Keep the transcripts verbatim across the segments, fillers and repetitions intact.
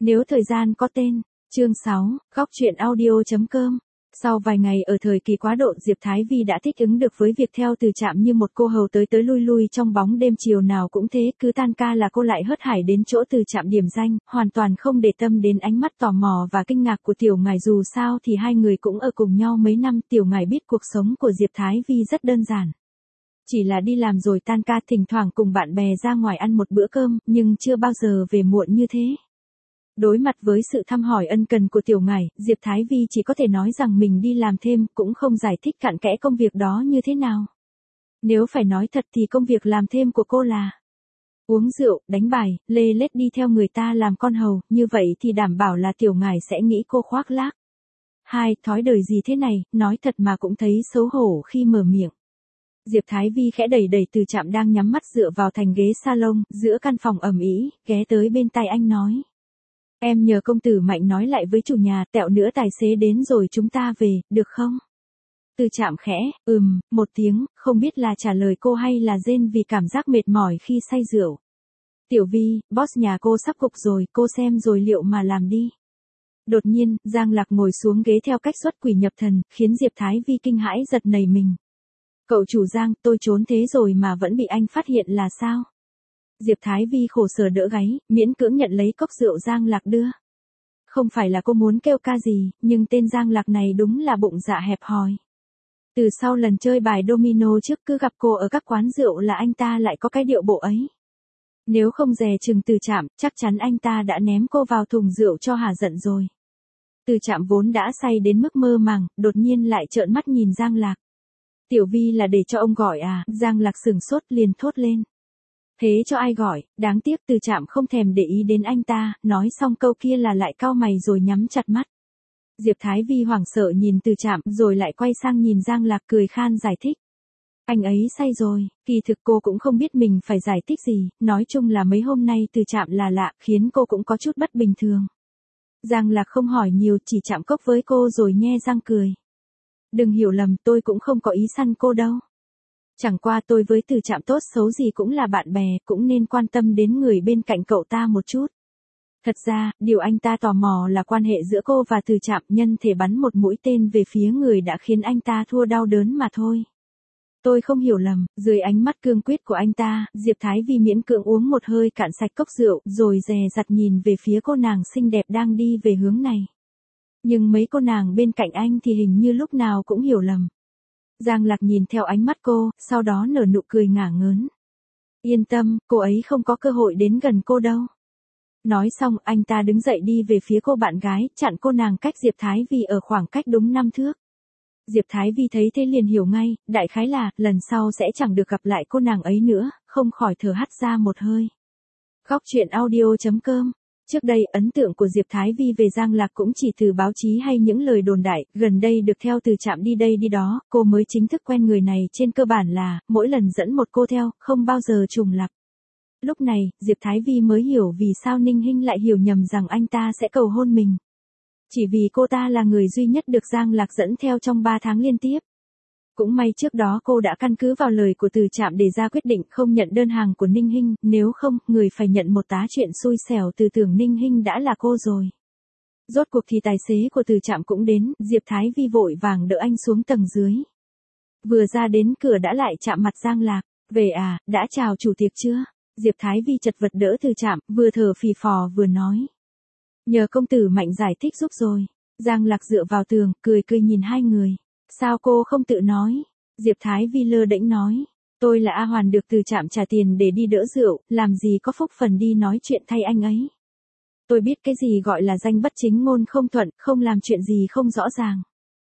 Nếu thời gian có tên. Chương sáu, góc truyện audio chấm com. Sau vài ngày ở thời kỳ quá độ, Diệp Thái Vi đã thích ứng được với việc theo Từ Trạm như một cô hầu tới tới lui lui trong bóng đêm, chiều nào cũng thế, cứ tan ca là cô lại hớt hải đến chỗ Từ Trạm điểm danh, hoàn toàn không để tâm đến ánh mắt tò mò và kinh ngạc của Tiểu Ngải. Dù sao thì hai người cũng ở cùng nhau mấy năm, Tiểu Ngải biết cuộc sống của Diệp Thái Vi rất đơn giản. Chỉ là đi làm rồi tan ca, thỉnh thoảng cùng bạn bè ra ngoài ăn một bữa cơm, nhưng chưa bao giờ về muộn như thế. Đối mặt với sự thăm hỏi ân cần của Tiểu Ngải, Diệp Thái Vi chỉ có thể nói rằng mình đi làm thêm, cũng không giải thích cặn kẽ công việc đó như thế nào. Nếu phải nói thật thì công việc làm thêm của cô là uống rượu, đánh bài, lê lết đi theo người ta làm con hầu, như vậy thì đảm bảo là Tiểu Ngải sẽ nghĩ cô khoác lác. Hai, thói đời gì thế này, nói thật mà cũng thấy xấu hổ khi mở miệng. Diệp Thái Vi khẽ đẩy đẩy Từ Trạm đang nhắm mắt dựa vào thành ghế salon, giữa căn phòng ầm ĩ, ghé tới bên tai anh nói. Em nhờ công tử Mạnh nói lại với chủ nhà, tẹo nữa tài xế đến rồi chúng ta về, được không? Từ Trạm khẽ, ừm, một tiếng, không biết là trả lời cô hay là rên vì cảm giác mệt mỏi khi say rượu. Tiểu Vi, boss nhà cô sắp gục rồi, cô xem rồi liệu mà làm đi. Đột nhiên, Giang Lạc ngồi xuống ghế theo cách xuất quỷ nhập thần, khiến Diệp Thái Vi kinh hãi giật nảy mình. Cậu chủ Giang, tôi trốn thế rồi mà vẫn bị anh phát hiện là sao? Diệp Thái Vi khổ sở đỡ gáy, miễn cưỡng nhận lấy cốc rượu Giang Lạc đưa. Không phải là cô muốn kêu ca gì, nhưng tên Giang Lạc này đúng là bụng dạ hẹp hòi. Từ sau lần chơi bài domino trước, cứ gặp cô ở các quán rượu là anh ta lại có cái điệu bộ ấy. Nếu không dè chừng Từ Trạm, chắc chắn anh ta đã ném cô vào thùng rượu cho hả giận rồi. Từ Trạm vốn đã say đến mức mơ màng, đột nhiên lại trợn mắt nhìn Giang Lạc. Tiểu Vi là để cho ông gọi à? Giang Lạc sửng sốt liền thốt lên. Thế cho ai gọi? Đáng tiếc Từ Trạm không thèm để ý đến anh ta, nói xong câu kia là lại cau mày rồi nhắm chặt mắt. Diệp Thái Vi hoảng sợ nhìn Từ Trạm, rồi lại quay sang nhìn Giang Lạc cười khan giải thích. Anh ấy say rồi, kỳ thực cô cũng không biết mình phải giải thích gì, nói chung là mấy hôm nay Từ Trạm là lạ, khiến cô cũng có chút bất bình thường. Giang Lạc không hỏi nhiều, chỉ chạm cốc với cô rồi nhe răng cười. Đừng hiểu lầm, tôi cũng không có ý săn cô đâu. Chẳng qua tôi với Từ Trạm tốt xấu gì cũng là bạn bè, cũng nên quan tâm đến người bên cạnh cậu ta một chút. Thật ra, điều anh ta tò mò là quan hệ giữa cô và Từ Trạm, nhân thể bắn một mũi tên về phía người đã khiến anh ta thua đau đớn mà thôi. Tôi không hiểu lầm, dưới ánh mắt cương quyết của anh ta, Diệp Thái Vi miễn cưỡng uống một hơi cạn sạch cốc rượu, rồi dè dặt nhìn về phía cô nàng xinh đẹp đang đi về hướng này. Nhưng mấy cô nàng bên cạnh anh thì hình như lúc nào cũng hiểu lầm. Giang Lạc nhìn theo ánh mắt cô, sau đó nở nụ cười ngả ngớn. Yên tâm, cô ấy không có cơ hội đến gần cô đâu. Nói xong, anh ta đứng dậy đi về phía cô bạn gái, chặn cô nàng cách Diệp Thái Vi ở khoảng cách đúng năm thước. Diệp Thái Vi thấy thế liền hiểu ngay, đại khái là, lần sau sẽ chẳng được gặp lại cô nàng ấy nữa, không khỏi thở hắt ra một hơi. Góc truyện audio chấm com. Trước đây, ấn tượng của Diệp Thái Vi về Giang Lạc cũng chỉ từ báo chí hay những lời đồn đại, gần đây được theo Từ Trạm đi đây đi đó, cô mới chính thức quen người này, trên cơ bản là, mỗi lần dẫn một cô theo, không bao giờ trùng lặp. Lúc này, Diệp Thái Vi mới hiểu vì sao Ninh Hinh lại hiểu nhầm rằng anh ta sẽ cầu hôn mình. Chỉ vì cô ta là người duy nhất được Giang Lạc dẫn theo trong ba tháng liên tiếp. Cũng may trước đó cô đã căn cứ vào lời của Từ Trạm để ra quyết định không nhận đơn hàng của Ninh Hinh, nếu không, người phải nhận một tá chuyện xui xẻo từ tưởng Ninh Hinh đã là cô rồi. Rốt cuộc thì tài xế của Từ Trạm cũng đến, Diệp Thái Vi vội vàng đỡ anh xuống tầng dưới. Vừa ra đến cửa đã lại chạm mặt Giang Lạc, về à, đã chào chủ tiệc chưa? Diệp Thái Vi chật vật đỡ Từ Trạm, vừa thở phì phò vừa nói. Nhờ công tử Mạnh giải thích giúp rồi. Giang Lạc dựa vào tường, cười cười nhìn hai người. Sao cô không tự nói? Diệp Thái Vi lơ đễnh nói. Tôi là A Hoàn được Từ Trạm trả tiền để đi đỡ rượu, làm gì có phúc phần đi nói chuyện thay anh ấy. Tôi biết cái gì gọi là danh bất chính ngôn không thuận, không làm chuyện gì không rõ ràng.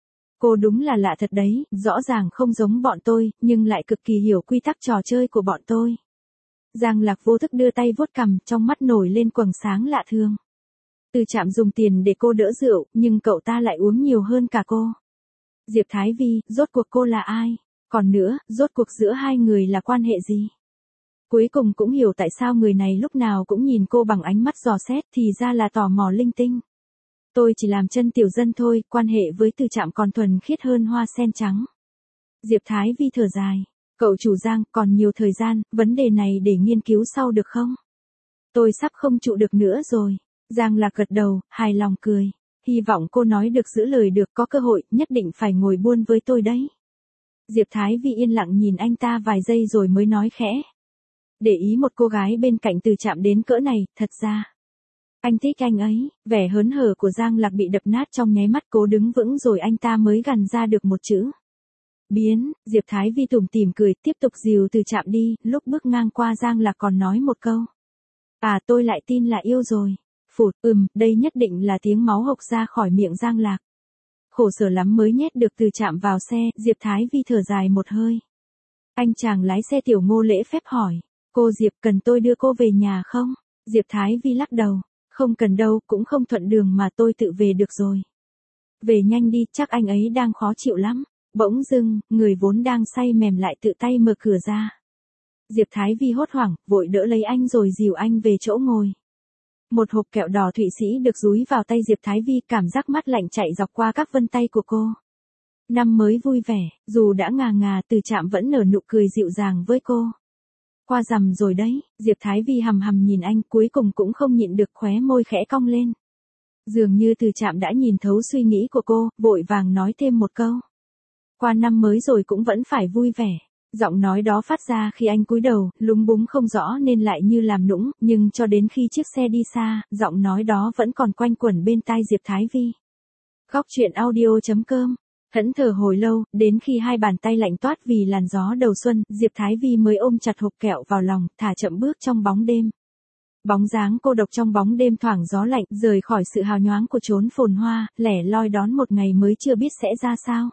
Cô đúng là lạ thật đấy, rõ ràng không giống bọn tôi, nhưng lại cực kỳ hiểu quy tắc trò chơi của bọn tôi. Giang Lạc vô thức đưa tay vuốt cằm, trong mắt nổi lên quầng sáng lạ thường. Từ Trạm dùng tiền để cô đỡ rượu, nhưng cậu ta lại uống nhiều hơn cả cô. Diệp Thái Vi, rốt cuộc cô là ai? Còn nữa, rốt cuộc giữa hai người là quan hệ gì? Cuối cùng cũng hiểu tại sao người này lúc nào cũng nhìn cô bằng ánh mắt dò xét, thì ra là tò mò linh tinh. Tôi chỉ làm chân tiểu dân thôi, quan hệ với Từ Trạm còn thuần khiết hơn hoa sen trắng. Diệp Thái Vi thở dài. Cậu chủ Giang, còn nhiều thời gian, vấn đề này để nghiên cứu sau được không? Tôi sắp không trụ được nữa rồi. Giang Lạc gật đầu, hài lòng cười. Hy vọng cô nói được giữ lời được, có cơ hội, nhất định phải ngồi buôn với tôi đấy. Diệp Thái Vi yên lặng nhìn anh ta vài giây rồi mới nói khẽ. Để ý một cô gái bên cạnh Từ Trạm đến cỡ này, thật ra. Anh thích anh ấy, vẻ hớn hở của Giang Lạc bị đập nát trong nháy mắt, cố đứng vững rồi anh ta mới gằn ra được một chữ. Biến, Diệp Thái Vi tủm tỉm cười, tiếp tục dìu Từ Trạm đi, lúc bước ngang qua Giang Lạc còn nói một câu. À tôi lại tin là yêu rồi. Phụt, ừm, đây nhất định là tiếng máu hộc ra khỏi miệng Giang Lạc. Khổ sở lắm mới nhét được Từ Trạm vào xe, Diệp Thái Vi thở dài một hơi. Anh chàng lái xe Tiểu Ngô lễ phép hỏi, cô Diệp cần tôi đưa cô về nhà không? Diệp Thái Vi lắc đầu, không cần đâu, cũng không thuận đường mà tôi tự về được rồi. Về nhanh đi, chắc anh ấy đang khó chịu lắm. Bỗng dưng, người vốn đang say mềm lại tự tay mở cửa ra. Diệp Thái Vi hốt hoảng, vội đỡ lấy anh rồi dìu anh về chỗ ngồi. Một hộp kẹo đỏ Thụy Sĩ được dúi vào tay Diệp Thái Vi, cảm giác mát lạnh chạy dọc qua các vân tay của cô. Năm mới vui vẻ, dù đã ngà ngà, Từ Trạm vẫn nở nụ cười dịu dàng với cô. Qua rằm rồi đấy, Diệp Thái Vi hằm hằm nhìn anh, cuối cùng cũng không nhịn được khóe môi khẽ cong lên. Dường như Từ Trạm đã nhìn thấu suy nghĩ của cô, vội vàng nói thêm một câu. Qua năm mới rồi cũng vẫn phải vui vẻ. Giọng nói đó phát ra khi anh cúi đầu, lúng búng không rõ nên lại như làm nũng, nhưng cho đến khi chiếc xe đi xa, giọng nói đó vẫn còn quanh quẩn bên tai Diệp Thái Vi. Góc truyện audio chấm com. Thẫn thờ hồi lâu, đến khi hai bàn tay lạnh toát vì làn gió đầu xuân, Diệp Thái Vi mới ôm chặt hộp kẹo vào lòng, thả chậm bước trong bóng đêm. Bóng dáng cô độc trong bóng đêm thoảng gió lạnh, rời khỏi sự hào nhoáng của chốn phồn hoa, lẻ loi đón một ngày mới chưa biết sẽ ra sao.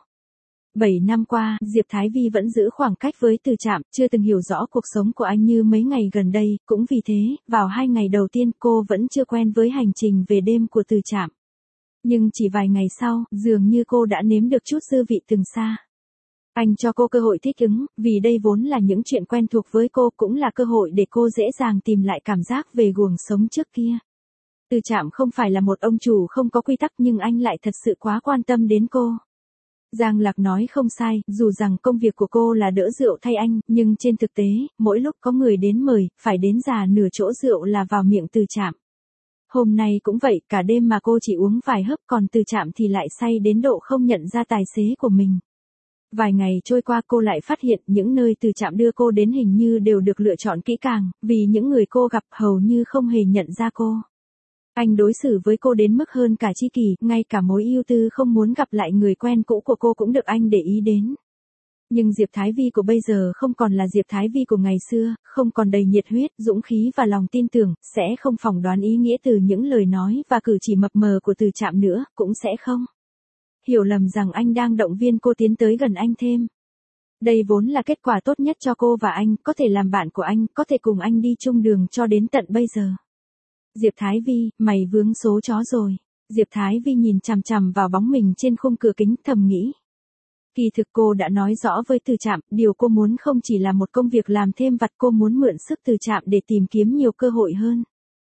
Bảy năm qua, Diệp Thái Vi vẫn giữ khoảng cách với Từ Trạm, chưa từng hiểu rõ cuộc sống của anh như mấy ngày gần đây, cũng vì thế, vào hai ngày đầu tiên cô vẫn chưa quen với hành trình về đêm của Từ Trạm. Nhưng chỉ vài ngày sau, dường như cô đã nếm được chút dư vị từng xa. Anh cho cô cơ hội thích ứng, vì đây vốn là những chuyện quen thuộc với cô, cũng là cơ hội để cô dễ dàng tìm lại cảm giác về guồng sống trước kia. Từ Trạm không phải là một ông chủ không có quy tắc, nhưng anh lại thật sự quá quan tâm đến cô. Giang Lạc nói không sai, dù rằng công việc của cô là đỡ rượu thay anh, nhưng trên thực tế, mỗi lúc có người đến mời, phải đến già nửa chỗ rượu là vào miệng Từ Trạm. Hôm nay cũng vậy, cả đêm mà cô chỉ uống vài hớp, còn Từ Trạm thì lại say đến độ không nhận ra tài xế của mình. Vài ngày trôi qua cô lại phát hiện những nơi Từ Trạm đưa cô đến hình như đều được lựa chọn kỹ càng, vì những người cô gặp hầu như không hề nhận ra cô. Anh đối xử với cô đến mức hơn cả tri kỷ, ngay cả mối ưu tư không muốn gặp lại người quen cũ của cô cũng được anh để ý đến. Nhưng Diệp Thái Vi của bây giờ không còn là Diệp Thái Vi của ngày xưa, không còn đầy nhiệt huyết, dũng khí và lòng tin tưởng, sẽ không phỏng đoán ý nghĩa từ những lời nói và cử chỉ mập mờ của Từ Trạm nữa, cũng sẽ không hiểu lầm rằng anh đang động viên cô tiến tới gần anh thêm. Đây vốn là kết quả tốt nhất cho cô và anh, có thể làm bạn của anh, có thể cùng anh đi chung đường cho đến tận bây giờ. Diệp Thái Vi, mày vướng số chó rồi. Diệp Thái Vi nhìn chằm chằm vào bóng mình trên khung cửa kính, thầm nghĩ. Kỳ thực cô đã nói rõ với Từ Trạm, điều cô muốn không chỉ là một công việc làm thêm vặt, cô muốn mượn sức Từ Trạm để tìm kiếm nhiều cơ hội hơn.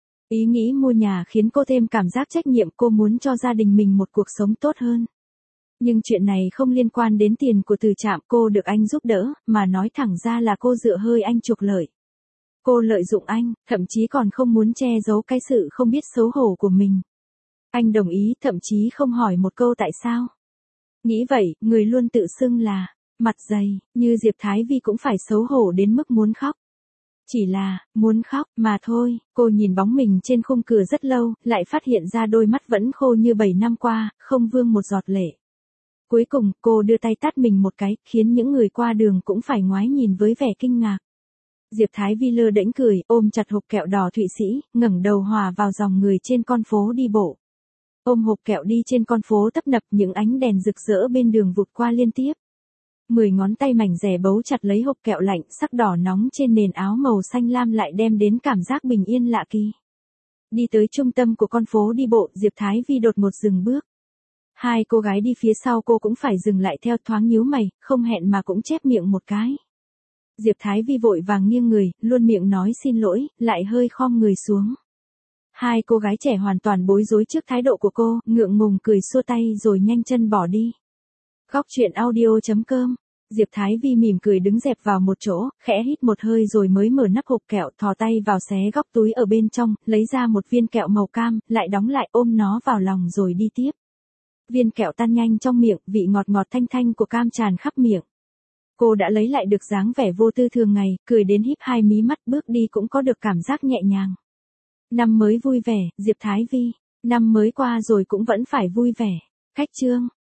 Ý nghĩ mua nhà khiến cô thêm cảm giác trách nhiệm, cô muốn cho gia đình mình một cuộc sống tốt hơn. Nhưng chuyện này không liên quan đến tiền của Từ Trạm, cô được anh giúp đỡ, mà nói thẳng ra là cô dựa hơi anh trục lợi. Cô lợi dụng anh, thậm chí còn không muốn che giấu cái sự không biết xấu hổ của mình. Anh đồng ý, thậm chí không hỏi một câu tại sao. Nghĩ vậy, người luôn tự xưng là mặt dày, như Diệp Thái Vi cũng phải xấu hổ đến mức muốn khóc. Chỉ là, muốn khóc, mà thôi. Cô nhìn bóng mình trên khung cửa rất lâu, lại phát hiện ra đôi mắt vẫn khô như bảy năm qua, không vương một giọt lệ. Cuối cùng, cô đưa tay tát mình một cái, khiến những người qua đường cũng phải ngoái nhìn với vẻ kinh ngạc. Diệp Thái Vi lơ đễnh cười, ôm chặt hộp kẹo đỏ Thụy Sĩ, ngẩng đầu hòa vào dòng người trên con phố đi bộ. Ôm hộp kẹo đi trên con phố tấp nập, những ánh đèn rực rỡ bên đường vụt qua liên tiếp. Mười ngón tay mảnh dẻ bấu chặt lấy hộp kẹo lạnh, sắc đỏ nóng trên nền áo màu xanh lam lại đem đến cảm giác bình yên lạ kỳ. Đi tới trung tâm của con phố đi bộ, Diệp Thái Vi đột ngột dừng bước. Hai cô gái đi phía sau cô cũng phải dừng lại theo, thoáng nhíu mày, không hẹn mà cũng chép miệng một cái. Diệp Thái Vi vội vàng nghiêng người, luôn miệng nói xin lỗi, lại hơi khom người xuống. Hai cô gái trẻ hoàn toàn bối rối trước thái độ của cô, ngượng ngùng cười xua tay rồi nhanh chân bỏ đi. Góc truyện audio chấm com Diệp Thái Vi mỉm cười đứng dẹp vào một chỗ, khẽ hít một hơi rồi mới mở nắp hộp kẹo, thò tay vào xé góc túi ở bên trong, lấy ra một viên kẹo màu cam, lại đóng lại ôm nó vào lòng rồi đi tiếp. Viên kẹo tan nhanh trong miệng, vị ngọt ngọt thanh thanh của cam tràn khắp miệng. Cô đã lấy lại được dáng vẻ vô tư thường ngày, cười đến híp hai mí mắt, bước đi cũng có được cảm giác nhẹ nhàng. Năm mới vui vẻ, Diệp Thái Vi. Năm mới qua rồi cũng vẫn phải vui vẻ. Khách chương.